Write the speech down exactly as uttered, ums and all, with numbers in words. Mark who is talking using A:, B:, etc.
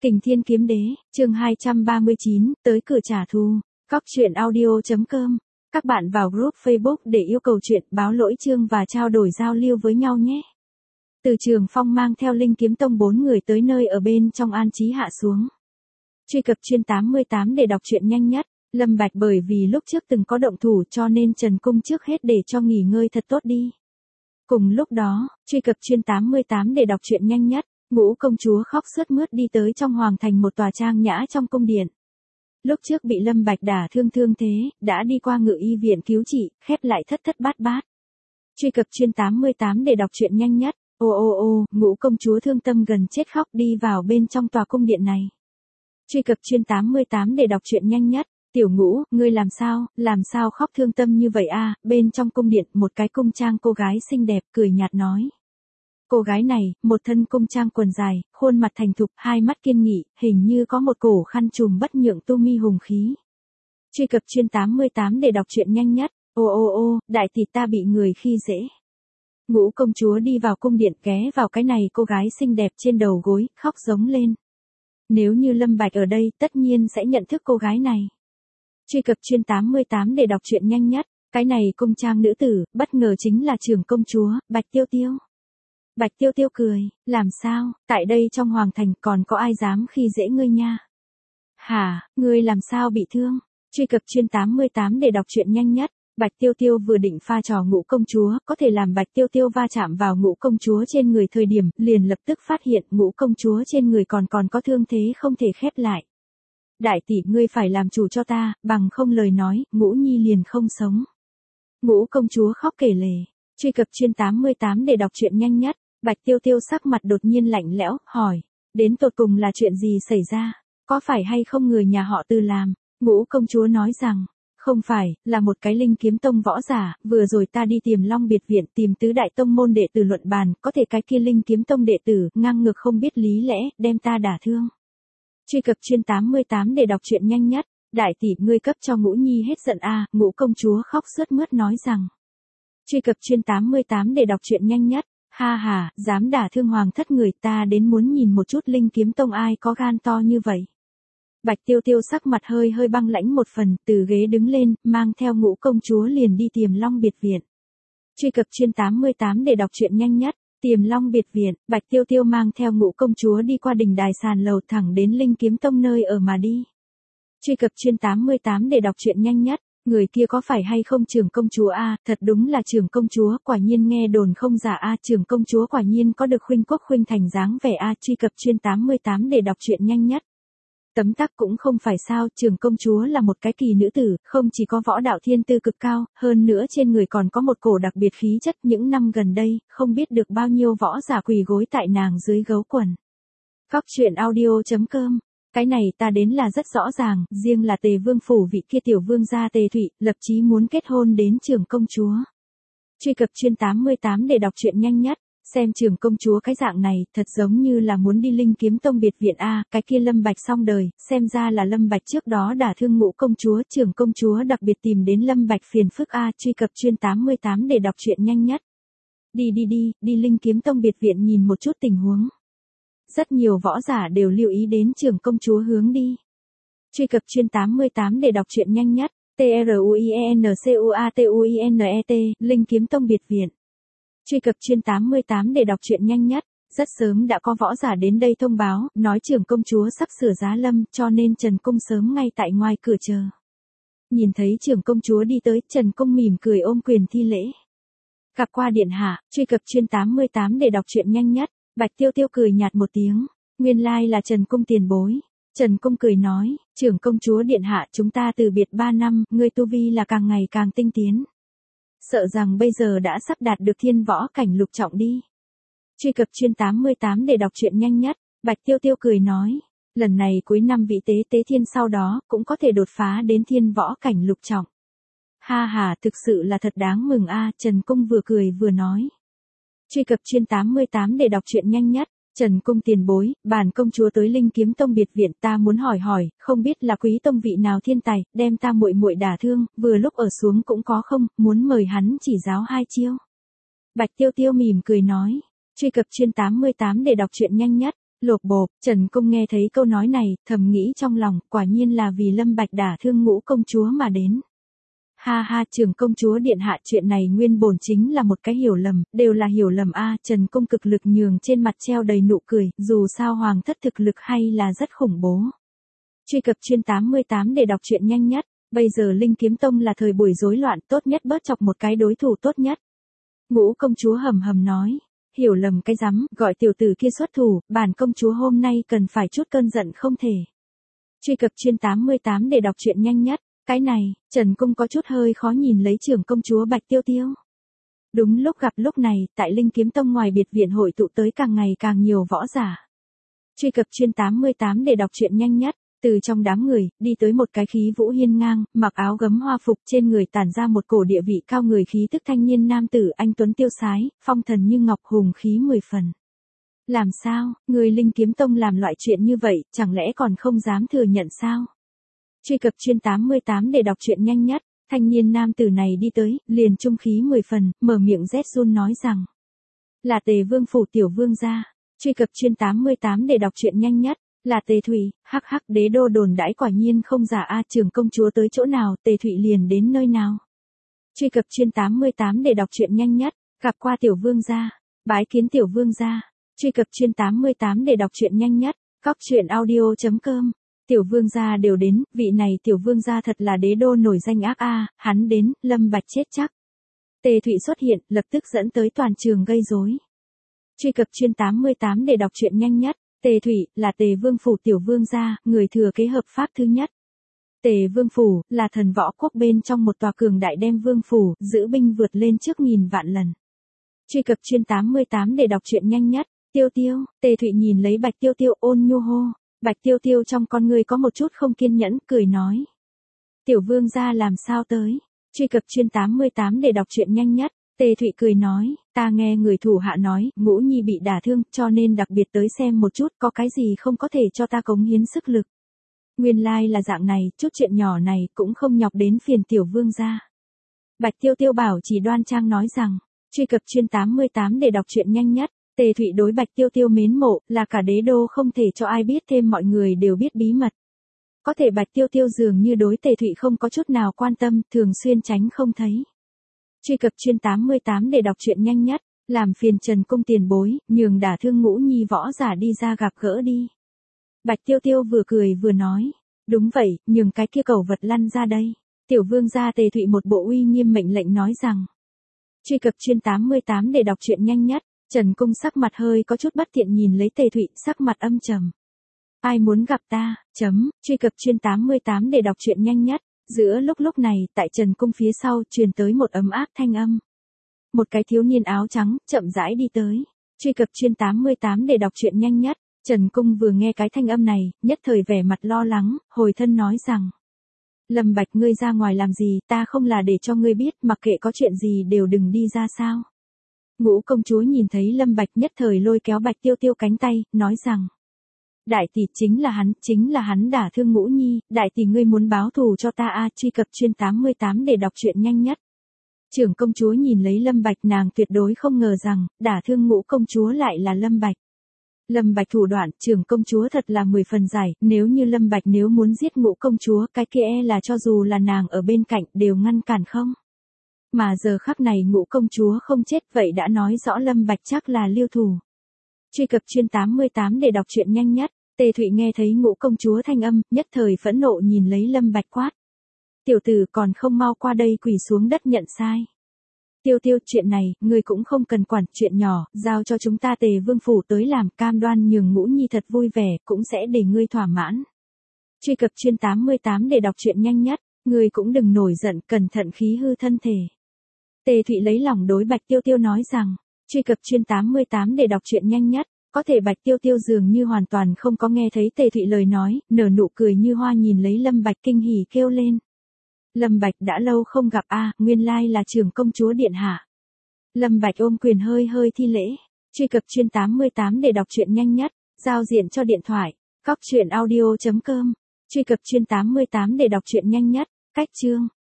A: Kình Thiên Kiếm Đế, chương hai trăm ba mươi chín, tới cửa trả thù. Cóc truyện audio chấm com. Các bạn vào group Facebook để yêu cầu chuyện, báo lỗi chương và trao đổi giao lưu với nhau nhé. Từ Trường Phong mang theo Linh Kiếm Tông bốn người tới nơi ở bên trong an trí hạ xuống. Truy cập chuyên tám mươi tám để đọc truyện nhanh nhất. Lâm Bạch bởi vì lúc trước từng có động thủ cho nên Trần Cung trước hết để cho nghỉ ngơi thật tốt đi. Cùng lúc đó, truy cập chuyên tám mươi tám để đọc truyện nhanh nhất. Ngũ công chúa khóc sướt mướt đi tới trong hoàng thành một tòa trang nhã trong cung điện. Lúc trước bị Lâm Bạch đả thương thương thế, đã đi qua ngự y viện cứu trị, khép lại thất thất bát bát. Truy cập chuyên tám mươi tám để đọc truyện nhanh nhất. Ô ô ô, ngũ công chúa thương tâm gần chết khóc đi vào bên trong tòa cung điện này. Truy cập chuyên tám mươi tám để đọc truyện nhanh nhất. Tiểu Ngũ, ngươi làm sao, làm sao khóc thương tâm như vậy a? Bên trong cung điện, một cái cung trang cô gái xinh đẹp cười nhạt nói. Cô gái này, một thân cung trang quần dài, khuôn mặt thành thục, hai mắt kiên nghị, hình như có một cổ khăn trùm bất nhượng tu mi hùng khí. Truy cập chuyên tám mươi tám để đọc truyện nhanh nhất. Ô ô ô, đại tỷ ta bị người khi dễ. Ngũ công chúa đi vào cung điện ghé vào cái này cô gái xinh đẹp trên đầu gối, khóc giống lên. Nếu như Lâm Bạch ở đây, tất nhiên sẽ nhận thức cô gái này. Truy cập chuyên tám mươi tám để đọc truyện nhanh nhất. Cái này cung trang nữ tử, bất ngờ chính là trưởng công chúa, Bạch Tiêu Tiêu. Bạch Tiêu Tiêu cười, làm sao, tại đây trong hoàng thành còn có ai dám khi dễ ngươi nha? Hả, ngươi làm sao bị thương? Truy cập chuyên tám mươi tám để đọc truyện nhanh nhất. Bạch Tiêu Tiêu vừa định pha trò Ngũ công chúa, có thể làm Bạch Tiêu Tiêu va chạm vào Ngũ công chúa trên người thời điểm, liền lập tức phát hiện Ngũ công chúa trên người còn còn có thương thế không thể khép lại. Đại tỷ, ngươi phải làm chủ cho ta, bằng không lời nói, Ngũ Nhi liền không sống. Ngũ công chúa khóc kể lể. Truy cập chuyên tám mươi tám để đọc truyện nhanh nhất. Bạch Tiêu Tiêu sắc mặt đột nhiên lạnh lẽo, hỏi. Đến tột cùng là chuyện gì xảy ra? Có phải hay không người nhà họ Từ làm? Ngũ công chúa nói rằng. Không phải, là một cái Linh Kiếm Tông võ giả, vừa rồi ta đi tìm Long Biệt Viện tìm tứ đại tông môn đệ tử luận bàn, có thể cái kia Linh Kiếm Tông đệ tử, ngang ngược không biết lý lẽ, đem ta đả thương. Truy cập chuyên tám mươi tám để đọc truyện nhanh nhất. Đại tỷ, ngươi cấp cho Ngũ Nhi hết giận a. Ngũ công chúa khóc sướt mướt nói rằng. Truy cập chuyên tám mươi tám để đọc truyện nhanh nhất. Ha ha, dám đả thương hoàng thất người, ta đến muốn nhìn một chút Linh Kiếm Tông ai có gan to như vậy. Bạch Tiêu Tiêu sắc mặt hơi hơi băng lãnh một phần, từ ghế đứng lên, mang theo Ngũ công chúa liền đi tìm Long Biệt Viện. Truy cập chuyên tám mươi tám để đọc truyện nhanh nhất. Tìm Long Biệt Viện, Bạch Tiêu Tiêu mang theo Ngũ công chúa đi qua đình đài sàn lầu thẳng đến Linh Kiếm Tông nơi ở mà đi. Truy cập chuyên tám mươi tám để đọc truyện nhanh nhất. Người kia có phải hay không trưởng công chúa a? Thật đúng là trưởng công chúa, quả nhiên nghe đồn không giả a. Trưởng công chúa quả nhiên có được khuynh quốc khuynh thành dáng vẻ a. Truy cập chuyên tám mươi tám để đọc truyện nhanh nhất. Tấm tắc cũng không phải sao, trưởng công chúa là một cái kỳ nữ tử, không chỉ có võ đạo thiên tư cực cao, hơn nữa trên người còn có một cổ đặc biệt khí chất. Những năm gần đây, không biết được bao nhiêu võ giả quỳ gối tại nàng dưới gấu quần. Cóc truyện audio chấm com. Cái này ta đến là rất rõ ràng, riêng là Tề Vương phủ vị kia tiểu vương gia Tề Thụy, lập chí muốn kết hôn đến trưởng công chúa. Truy cập chuyên tám mươi tám để đọc truyện nhanh nhất. Xem trưởng công chúa cái dạng này, thật giống như là muốn đi Linh Kiếm Tông biệt viện a. Cái kia Lâm Bạch xong đời, xem ra là Lâm Bạch trước đó đả thương Ngũ công chúa, trưởng công chúa đặc biệt tìm đến Lâm Bạch phiền phức a. Truy cập chuyên tám mươi tám để đọc truyện nhanh nhất. Đi đi đi, đi Linh Kiếm Tông biệt viện nhìn một chút tình huống. Rất nhiều võ giả đều lưu ý đến trưởng công chúa hướng đi. Truy cập chuyên tám mươi tám để đọc truyện nhanh nhất. T R U I E N C U A T U I N E T, Linh Kiếm Tông biệt viện. Truy cập chuyên tám mươi tám để đọc truyện nhanh nhất. Rất sớm đã có võ giả đến đây thông báo, nói trưởng công chúa sắp sửa giá lâm, cho nên Trần Cung sớm ngay tại ngoài cửa chờ. Nhìn thấy trưởng công chúa đi tới, Trần Cung mỉm cười ôm quyền thi lễ. Gặp qua điện hạ. Truy cập chuyên tám mươi tám để đọc truyện nhanh nhất. Bạch Tiêu Tiêu cười nhạt một tiếng, nguyên lai là Trần Cung tiền bối. Trần Cung cười nói, trưởng công chúa điện hạ, chúng ta từ biệt ba năm, ngươi tu vi là càng ngày càng tinh tiến. Sợ rằng bây giờ đã sắp đạt được thiên võ cảnh lục trọng đi. Truy cập chuyên tám mươi tám để đọc truyện nhanh nhất. Bạch Tiêu Tiêu cười nói, lần này cuối năm vị tế tế thiên sau đó, cũng có thể đột phá đến thiên võ cảnh lục trọng. Ha ha, thực sự là thật đáng mừng a. Trần Cung vừa cười vừa nói. Truy cập chuyên tám mươi tám để đọc truyện nhanh nhất. Trần Cung tiền bối, bản công chúa tới Linh Kiếm Tông biệt viện, ta muốn hỏi hỏi, không biết là quý tông vị nào thiên tài, đem ta muội muội đả thương, vừa lúc ở xuống cũng có không, muốn mời hắn chỉ giáo hai chiêu. Bạch Tiêu Tiêu mỉm cười nói. Truy cập chuyên tám mươi tám để đọc truyện nhanh nhất. Lộp bộp, Trần Cung nghe thấy câu nói này, thầm nghĩ trong lòng, quả nhiên là vì Lâm Bạch đả thương Ngũ công chúa mà đến. Ha ha, trưởng công chúa điện hạ, chuyện này nguyên bổn chính là một cái hiểu lầm, đều là hiểu lầm a. Trần Cung cực lực nhường trên mặt treo đầy nụ cười, dù sao hoàng thất thực lực hay là rất khủng bố. Truy cập chuyên tám mươi tám để đọc truyện nhanh nhất, bây giờ Linh Kiếm Tông là thời buổi rối loạn, tốt nhất bớt chọc một cái đối thủ tốt nhất. Ngũ công chúa hầm hầm nói, hiểu lầm cái rắm, gọi tiểu tử kia xuất thủ, bản công chúa hôm nay cần phải chút cơn giận không thể. Truy cập chuyên tám mươi tám để đọc truyện nhanh nhất. Cái này, Trần Cung có chút hơi khó nhìn lấy trưởng công chúa Bạch Tiêu Tiêu. Đúng lúc gặp lúc này, tại Linh Kiếm Tông ngoài biệt viện hội tụ tới càng ngày càng nhiều võ giả. Truy cập chuyên tám mươi tám để đọc truyện nhanh nhất, từ trong đám người, đi tới một cái khí vũ hiên ngang, mặc áo gấm hoa phục trên người tản ra một cổ địa vị cao người khí tức thanh niên nam tử anh tuấn tiêu sái, phong thần như ngọc hùng khí mười phần. Làm sao, người Linh Kiếm Tông làm loại chuyện như vậy, chẳng lẽ còn không dám thừa nhận sao? Truy cập chuyên tám mươi tám để đọc truyện nhanh nhất, thanh niên nam tử này đi tới, liền trung khí mười phần, mở miệng rét run nói rằng. Là Tề Vương phủ tiểu vương gia. Truy cập chuyên tám mươi tám để đọc truyện nhanh nhất, là Tề Thụy, hắc hắc đế đô đồn đãi quả nhiên không giả a. Trưởng công chúa tới chỗ nào, Tề Thụy liền đến nơi nào. Truy cập chuyên tám mươi tám để đọc truyện nhanh nhất, gặp qua tiểu vương gia, bái kiến tiểu vương gia. Truy cập chuyên tám mươi tám để đọc truyện nhanh nhất, góc truyện audio chấm com. Tiểu vương gia đều đến, vị này tiểu vương gia thật là đế đô nổi danh ác a, hắn đến, Lâm Bạch chết chắc. Tề Thụy xuất hiện, lập tức dẫn tới toàn trường gây rối. Truy cập chuyên tám mươi tám để đọc truyện nhanh nhất, Tề Thụy là Tề Vương phủ tiểu vương gia, người thừa kế hợp pháp thứ nhất. Tề Vương phủ là thần võ quốc bên trong một tòa cường đại đem vương phủ, giữ binh vượt lên trước nghìn vạn lần. Truy cập chuyên tám mươi tám để đọc truyện nhanh nhất, Tiêu Tiêu, Tề Thụy nhìn lấy Bạch Tiêu Tiêu ôn nhu hô. Bạch Tiêu Tiêu trong con người có một chút không kiên nhẫn, cười nói. Tiểu vương gia làm sao tới? Truy cập chuyên tám mươi tám để đọc truyện nhanh nhất, Tề Thụy cười nói, ta nghe người thủ hạ nói, Ngũ Nhi bị đả thương, cho nên đặc biệt tới xem một chút, có cái gì không có thể cho ta cống hiến sức lực. Nguyên lai là dạng này, chút chuyện nhỏ này cũng không nhọc đến phiền tiểu vương gia. Bạch Tiêu Tiêu bảo chỉ đoan trang nói rằng, truy cập chuyên tám mươi tám để đọc truyện nhanh nhất. Tề Thụy đối Bạch Tiêu Tiêu mến mộ, là cả đế đô không thể cho ai biết thêm, mọi người đều biết bí mật. Có thể Bạch Tiêu Tiêu dường như đối Tề Thụy không có chút nào quan tâm, thường xuyên tránh không thấy. Truy cập chuyên tám mươi tám để đọc truyện nhanh nhất, làm phiền Trần Cung tiền bối, nhường đả thương Ngũ Nhi võ giả đi ra gặp gỡ đi. Bạch Tiêu Tiêu vừa cười vừa nói, đúng vậy, nhường cái kia cẩu vật lăn ra đây. Tiểu vương gia Tề Thụy một bộ uy nghiêm mệnh lệnh nói rằng. Truy cập chuyên tám mươi tám để đọc truyện nhanh nhất. Trần Cung sắc mặt hơi có chút bất thiện nhìn lấy Tề Thụy, sắc mặt âm trầm. Ai muốn gặp ta, chấm, truy cập chuyên tám mươi tám để đọc truyện nhanh nhất. Giữa lúc lúc này, tại Trần Cung phía sau, truyền tới một ấm áp thanh âm. Một cái thiếu niên áo trắng, chậm rãi đi tới. Truy cập chuyên tám mươi tám để đọc truyện nhanh nhất. Trần Cung vừa nghe cái thanh âm này, nhất thời vẻ mặt lo lắng, hồi thân nói rằng. Lâm Bạch ngươi ra ngoài làm gì, ta không là để cho ngươi biết, mặc kệ có chuyện gì đều đừng đi ra sao. Ngũ công chúa nhìn thấy Lâm Bạch nhất thời lôi kéo Bạch Tiêu Tiêu cánh tay, nói rằng. Đại tỷ chính là hắn, chính là hắn đả thương Ngũ Nhi, đại tỷ ngươi muốn báo thù cho ta a. Truy cập chuyên tám mươi tám để đọc truyện nhanh nhất. Trưởng công chúa nhìn lấy Lâm Bạch, nàng tuyệt đối không ngờ rằng, đả thương Ngũ công chúa lại là Lâm Bạch. Lâm Bạch thủ đoạn, trưởng công chúa thật là mười phần giải, nếu như Lâm Bạch nếu muốn giết Ngũ công chúa, cái kia e là cho dù là nàng ở bên cạnh đều ngăn cản không. Mà giờ khắc này Ngũ công chúa không chết, vậy đã nói rõ Lâm Bạch chắc là lưu thủ. Truy cập chuyên tám mươi tám để đọc truyện nhanh nhất. Tề Thụy nghe thấy Ngũ công chúa thanh âm, nhất thời phẫn nộ nhìn lấy Lâm Bạch quát. Tiểu tử còn không mau qua đây quỳ xuống đất nhận sai. Tiêu Tiêu, chuyện này, ngươi cũng không cần quản, chuyện nhỏ, giao cho chúng ta Tề Vương phủ tới làm, cam đoan nhường Ngũ Nhi thật vui vẻ, cũng sẽ để ngươi thỏa mãn. Truy cập chuyên tám mươi tám để đọc truyện nhanh nhất, ngươi cũng đừng nổi giận, cẩn thận khí hư thân thể. Tề Thụy lấy lòng đối Bạch Tiêu Tiêu nói rằng, truy cập chuyên tám mươi tám để đọc truyện nhanh nhất. Có thể Bạch Tiêu Tiêu dường như hoàn toàn không có nghe thấy Tề Thụy lời nói, nở nụ cười như hoa nhìn lấy Lâm Bạch kinh hỉ kêu lên. Lâm Bạch đã lâu không gặp a, nguyên lai là trưởng công chúa điện hạ. Lâm Bạch ôm quyền hơi hơi thi lễ. Truy cập chuyên tám mươi tám để đọc truyện nhanh nhất, giao diện cho điện thoại, góc truyện audio chấm com. Truy cập chuyên tám mươi tám để đọc truyện nhanh nhất, cách chương.